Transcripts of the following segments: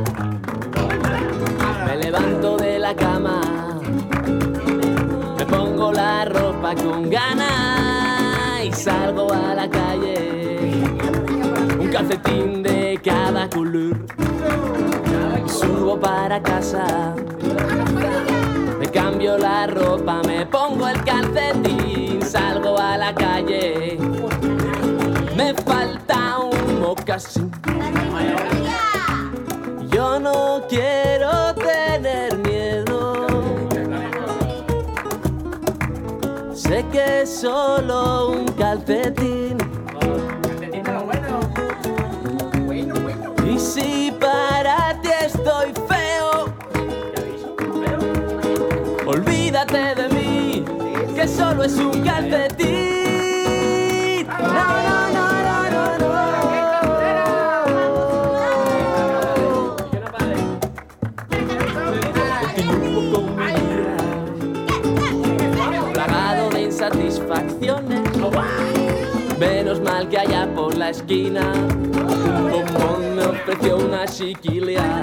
Me levanto de la cama, me pongo la ropa con ganas y salgo a la calle. Un calcetín de cada color. Subo para casa, me cambio la ropa, me pongo el calcetín, salgo a la calle. Me falta un mocasín. Yo no quiero tener miedo. Sé que es solo un calcetín. Y si para ti estoy feo, olvídate de mí, que solo es un calcetín. No, no, no, no, no, Continúo con mi vida, plagado de insatisfacciones. Menos mal que allá por la esquina un bombón me ofreció una chiquilia.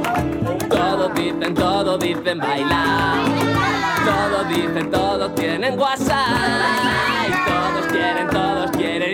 Todos dicen bailar. Todos tienen WhatsApp. Y todos quieren